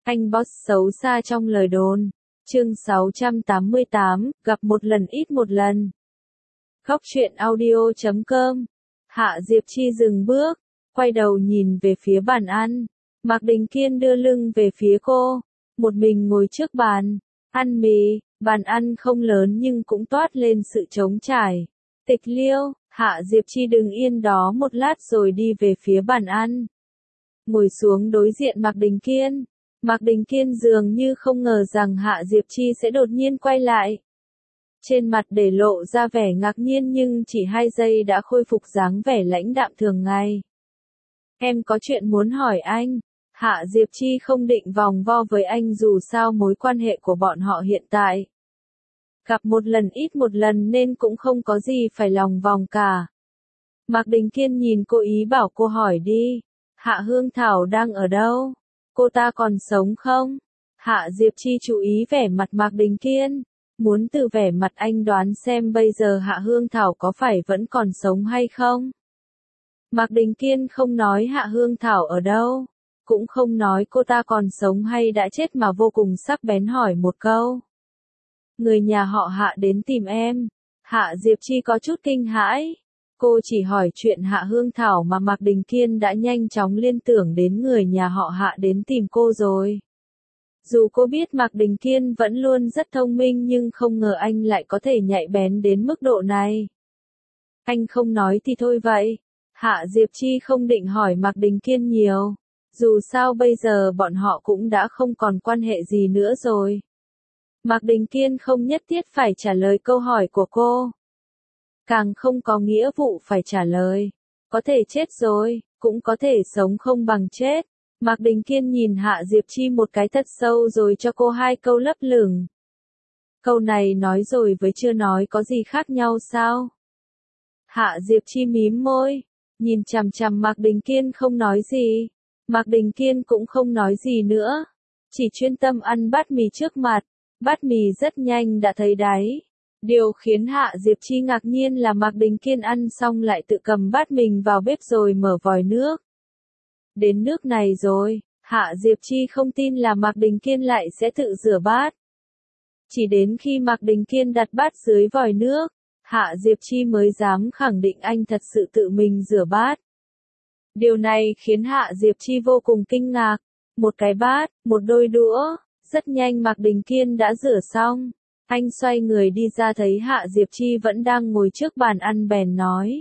Anh boss xấu xa trong lời đồn. Chương 688, gặp một lần ít một lần. Góc truyện audio.com. Hạ Diệp Chi dừng bước, quay đầu nhìn về phía bàn ăn. Mạc Đình Kiên đưa lưng về phía cô, một mình ngồi trước bàn, ăn mì. Bàn ăn không lớn nhưng cũng toát lên sự trống trải. Tịch liêu, Hạ Diệp Chi đứng yên đó một lát rồi đi về phía bàn ăn. Ngồi xuống đối diện Mạc Đình Kiên. Mạc Đình Kiên dường như không ngờ rằng Hạ Diệp Chi sẽ đột nhiên quay lại. Trên mặt để lộ ra vẻ ngạc nhiên nhưng chỉ 2 giây đã khôi phục dáng vẻ lãnh đạm thường ngày. Em có chuyện muốn hỏi anh. Hạ Diệp Chi không định vòng vo với anh dù sao mối quan hệ của bọn họ hiện tại. Gặp một lần ít một lần nên cũng không có gì phải lòng vòng cả. Mạc Đình Kiên nhìn cô ý bảo cô hỏi đi. Hạ Hương Thảo đang ở đâu? Cô ta còn sống không? Hạ Diệp Chi chú ý vẻ mặt Mạc Đình Kiên. Muốn từ vẻ mặt anh đoán xem bây giờ Hạ Hương Thảo có phải vẫn còn sống hay không? Mạc Đình Kiên không nói Hạ Hương Thảo ở đâu. Cũng không nói cô ta còn sống hay đã chết mà vô cùng sắc bén hỏi một câu. Người nhà họ Hạ đến tìm em. Hạ Diệp Chi có chút kinh hãi. Cô chỉ hỏi chuyện Hạ Hương Thảo mà Mạc Đình Kiên đã nhanh chóng liên tưởng đến người nhà họ Hạ đến tìm cô rồi. Dù cô biết Mạc Đình Kiên vẫn luôn rất thông minh nhưng không ngờ anh lại có thể nhạy bén đến mức độ này. Anh không nói thì thôi vậy. Hạ Diệp Chi không định hỏi Mạc Đình Kiên nhiều. Dù sao bây giờ bọn họ cũng đã không còn quan hệ gì nữa rồi. Mạc Đình Kiên không nhất thiết phải trả lời câu hỏi của cô. Càng không có nghĩa vụ phải trả lời. Có thể chết rồi, cũng có thể sống không bằng chết. Mạc Đình Kiên nhìn Hạ Diệp Chi một cái thật sâu rồi cho cô 2 câu lấp lửng. Câu này nói rồi với chưa nói có gì khác nhau sao? Hạ Diệp Chi mím môi, nhìn chằm chằm Mạc Đình Kiên không nói gì. Mạc Đình Kiên cũng không nói gì nữa, chỉ chuyên tâm ăn bát mì trước mặt. Bát mì rất nhanh đã thấy đáy. Điều khiến Hạ Diệp Chi ngạc nhiên là Mạc Đình Kiên ăn xong lại tự cầm bát mình vào bếp rồi mở vòi nước. Đến nước này rồi, Hạ Diệp Chi không tin là Mạc Đình Kiên lại sẽ tự rửa bát. Chỉ đến khi Mạc Đình Kiên đặt bát dưới vòi nước, Hạ Diệp Chi mới dám khẳng định anh thật sự tự mình rửa bát. Điều này khiến Hạ Diệp Chi vô cùng kinh ngạc. Một cái bát, một đôi đũa, rất nhanh Mạc Đình Kiên đã rửa xong. Anh xoay người đi ra thấy Hạ Diệp Chi vẫn đang ngồi trước bàn ăn bèn nói.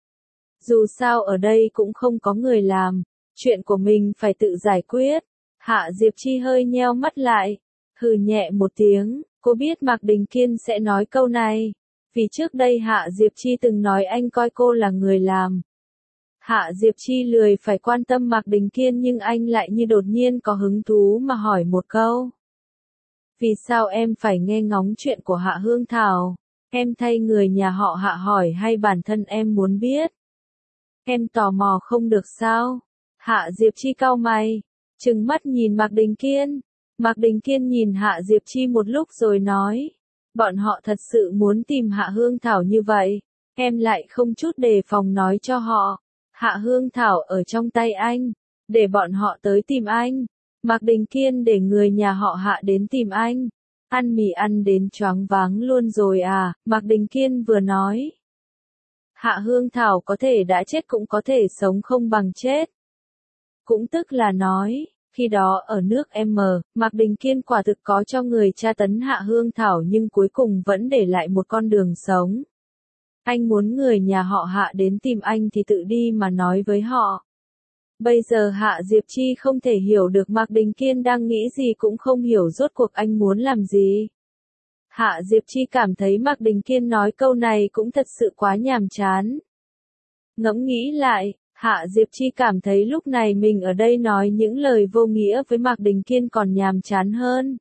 Dù sao ở đây cũng không có người làm, chuyện của mình phải tự giải quyết. Hạ Diệp Chi hơi nheo mắt lại, hừ nhẹ một tiếng, cô biết Mạc Đình Kiên sẽ nói câu này. Vì trước đây Hạ Diệp Chi từng nói anh coi cô là người làm. Hạ Diệp Chi lười phải quan tâm Mạc Đình Kiên nhưng anh lại như đột nhiên có hứng thú mà hỏi một câu. Vì sao em phải nghe ngóng chuyện của Hạ Hương Thảo? Em thay người nhà họ Hạ hỏi hay bản thân em muốn biết? Em tò mò không được sao? Hạ Diệp Chi cau mày, trừng mắt nhìn Mạc Đình Kiên. Mạc Đình Kiên nhìn Hạ Diệp Chi một lúc rồi nói. Bọn họ thật sự muốn tìm Hạ Hương Thảo như vậy. Em lại không chút đề phòng nói cho họ. Hạ Hương Thảo ở trong tay anh. Để bọn họ tới tìm anh. Mạc Đình Kiên để người nhà họ Hạ đến tìm anh. Ăn mì ăn đến choáng váng luôn rồi à, Mạc Đình Kiên vừa nói. Hạ Hương Thảo có thể đã chết cũng có thể sống không bằng chết. Cũng tức là nói, khi đó ở nước M, Mạc Đình Kiên quả thực có cho người tra tấn Hạ Hương Thảo nhưng cuối cùng vẫn để lại một con đường sống. Anh muốn người nhà họ Hạ đến tìm anh thì tự đi mà nói với họ. Bây giờ Hạ Diệp Chi không thể hiểu được Mạc Đình Kiên đang nghĩ gì cũng không hiểu rốt cuộc anh muốn làm gì. Hạ Diệp Chi cảm thấy Mạc Đình Kiên nói câu này cũng thật sự quá nhàm chán. Ngẫm nghĩ lại, Hạ Diệp Chi cảm thấy lúc này mình ở đây nói những lời vô nghĩa với Mạc Đình Kiên còn nhàm chán hơn.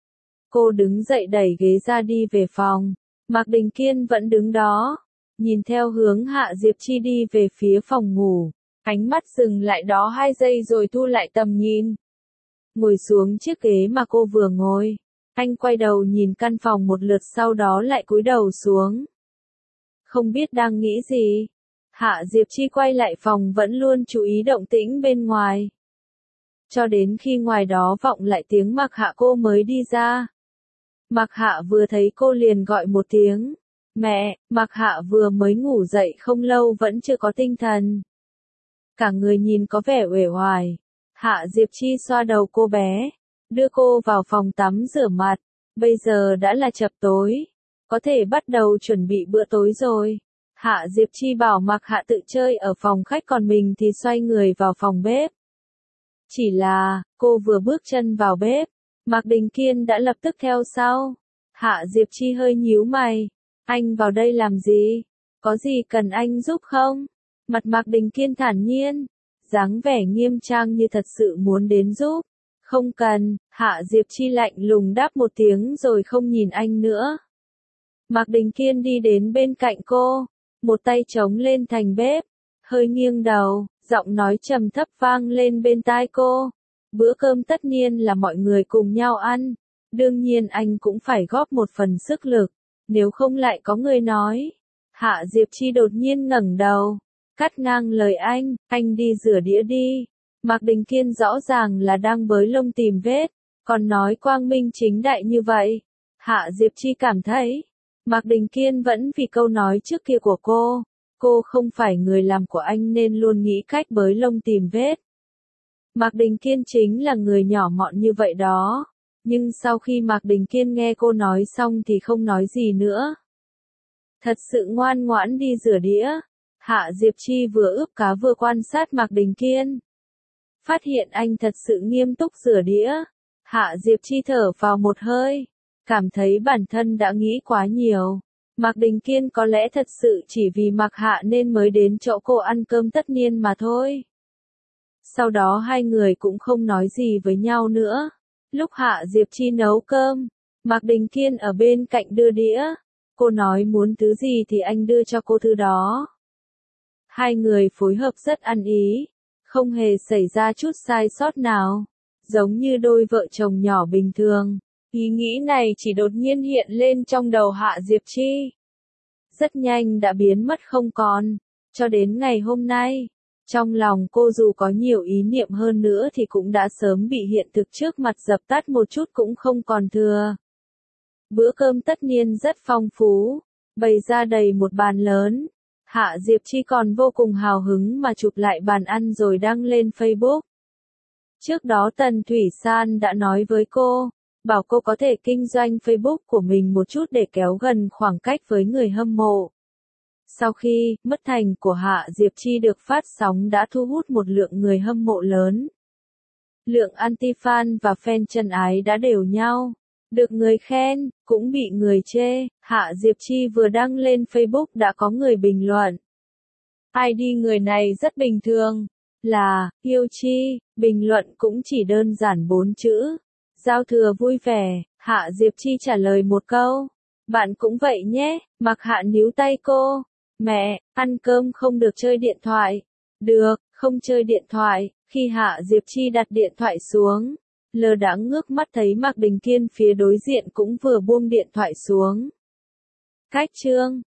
Cô đứng dậy đẩy ghế ra đi về phòng. Mạc Đình Kiên vẫn đứng đó, nhìn theo hướng Hạ Diệp Chi đi về phía phòng ngủ. Ánh mắt dừng lại đó 2 giây rồi thu lại tầm nhìn. Ngồi xuống chiếc ghế mà cô vừa ngồi. Anh quay đầu nhìn căn phòng một lượt sau đó lại cúi đầu xuống. Không biết đang nghĩ gì. Hạ Diệp Chi quay lại phòng vẫn luôn chú ý động tĩnh bên ngoài. cho đến khi ngoài đó vọng lại tiếng Mạc Hạ cô mới đi ra. Mạc Hạ vừa thấy cô liền gọi một tiếng. Mẹ, Mạc Hạ vừa mới ngủ dậy không lâu vẫn chưa có tinh thần. Cả người nhìn có vẻ uể oải. Hạ Diệp Chi xoa đầu cô bé, đưa cô vào phòng tắm rửa mặt. Bây giờ đã là chập tối, có thể bắt đầu chuẩn bị bữa tối rồi. Hạ Diệp Chi bảo Mạc Hạ tự chơi ở phòng khách còn mình thì xoay người vào phòng bếp. Chỉ là, cô vừa bước chân vào bếp, Mạc Đình Kiên đã lập tức theo sau. Hạ Diệp Chi hơi nhíu mày. Anh vào đây làm gì? Có gì cần anh giúp không? Mặt Mạc Đình Kiên thản nhiên, dáng vẻ nghiêm trang như thật sự muốn đến giúp. Không cần, Hạ Diệp Chi lạnh lùng đáp một tiếng rồi không nhìn anh nữa. Mạc Đình Kiên đi đến bên cạnh cô, một tay chống lên thành bếp, hơi nghiêng đầu, giọng nói trầm thấp vang lên bên tai cô. Bữa cơm tất nhiên là mọi người cùng nhau ăn, đương nhiên anh cũng phải góp một phần sức lực, nếu không lại có người nói. Hạ Diệp Chi đột nhiên ngẩng đầu, cắt ngang lời anh đi rửa đĩa đi. Mạc Đình Kiên rõ ràng là đang bới lông tìm vết, còn nói quang minh chính đại như vậy. Hạ Diệp Chi cảm thấy, Mạc Đình Kiên vẫn vì câu nói trước kia của cô không phải người làm của anh nên luôn nghĩ cách bới lông tìm vết. Mạc Đình Kiên chính là người nhỏ mọn như vậy đó, nhưng sau khi Mạc Đình Kiên nghe cô nói xong thì không nói gì nữa. Thật sự ngoan ngoãn đi rửa đĩa. Hạ Diệp Chi vừa ướp cá vừa quan sát Mạc Đình Kiên. Phát hiện anh thật sự nghiêm túc rửa đĩa. Hạ Diệp Chi thở vào một hơi, cảm thấy bản thân đã nghĩ quá nhiều. Mạc Đình Kiên có lẽ thật sự chỉ vì Mạc Hạ nên mới đến chỗ cô ăn cơm tất niên mà thôi. Sau đó hai người cũng không nói gì với nhau nữa. Lúc Hạ Diệp Chi nấu cơm, Mạc Đình Kiên ở bên cạnh đưa đĩa. Cô nói muốn thứ gì thì anh đưa cho cô thứ đó. Hai người phối hợp rất ăn ý, không hề xảy ra chút sai sót nào, giống như đôi vợ chồng nhỏ bình thường. Ý nghĩ này chỉ đột nhiên hiện lên trong đầu Hạ Diệp Chi. Rất nhanh đã biến mất không còn, cho đến ngày hôm nay. Trong lòng cô dù có nhiều ý niệm hơn nữa thì cũng đã sớm bị hiện thực trước mặt dập tắt một chút cũng không còn thừa. Bữa cơm tất niên rất phong phú, bày ra đầy một bàn lớn. Hạ Diệp Chi còn vô cùng hào hứng mà chụp lại bàn ăn rồi đăng lên Facebook. Trước đó Tần Thủy San đã nói với cô, bảo cô có thể kinh doanh Facebook của mình một chút để kéo gần khoảng cách với người hâm mộ. Sau khi Mất Thành của Hạ Diệp Chi được phát sóng đã thu hút một lượng người hâm mộ lớn. Lượng anti-fan và fan chân ái đã đều nhau. Được người khen, cũng bị người chê. Hạ Diệp Chi vừa đăng lên Facebook đã có người bình luận. ID người này rất bình thường, là yêu Chi. Bình luận cũng chỉ đơn giản 4 chữ. Giao thừa vui vẻ. Hạ Diệp Chi trả lời một câu. Bạn cũng vậy nhé. Mạc Hạ níu tay cô. Mẹ, ăn cơm không được chơi điện thoại. Được, không chơi điện thoại. Khi Hạ Diệp Chi đặt điện thoại xuống, lơ đãng ngước mắt thấy Mạc Đình Kiên phía đối diện cũng vừa buông điện thoại xuống. Cách chương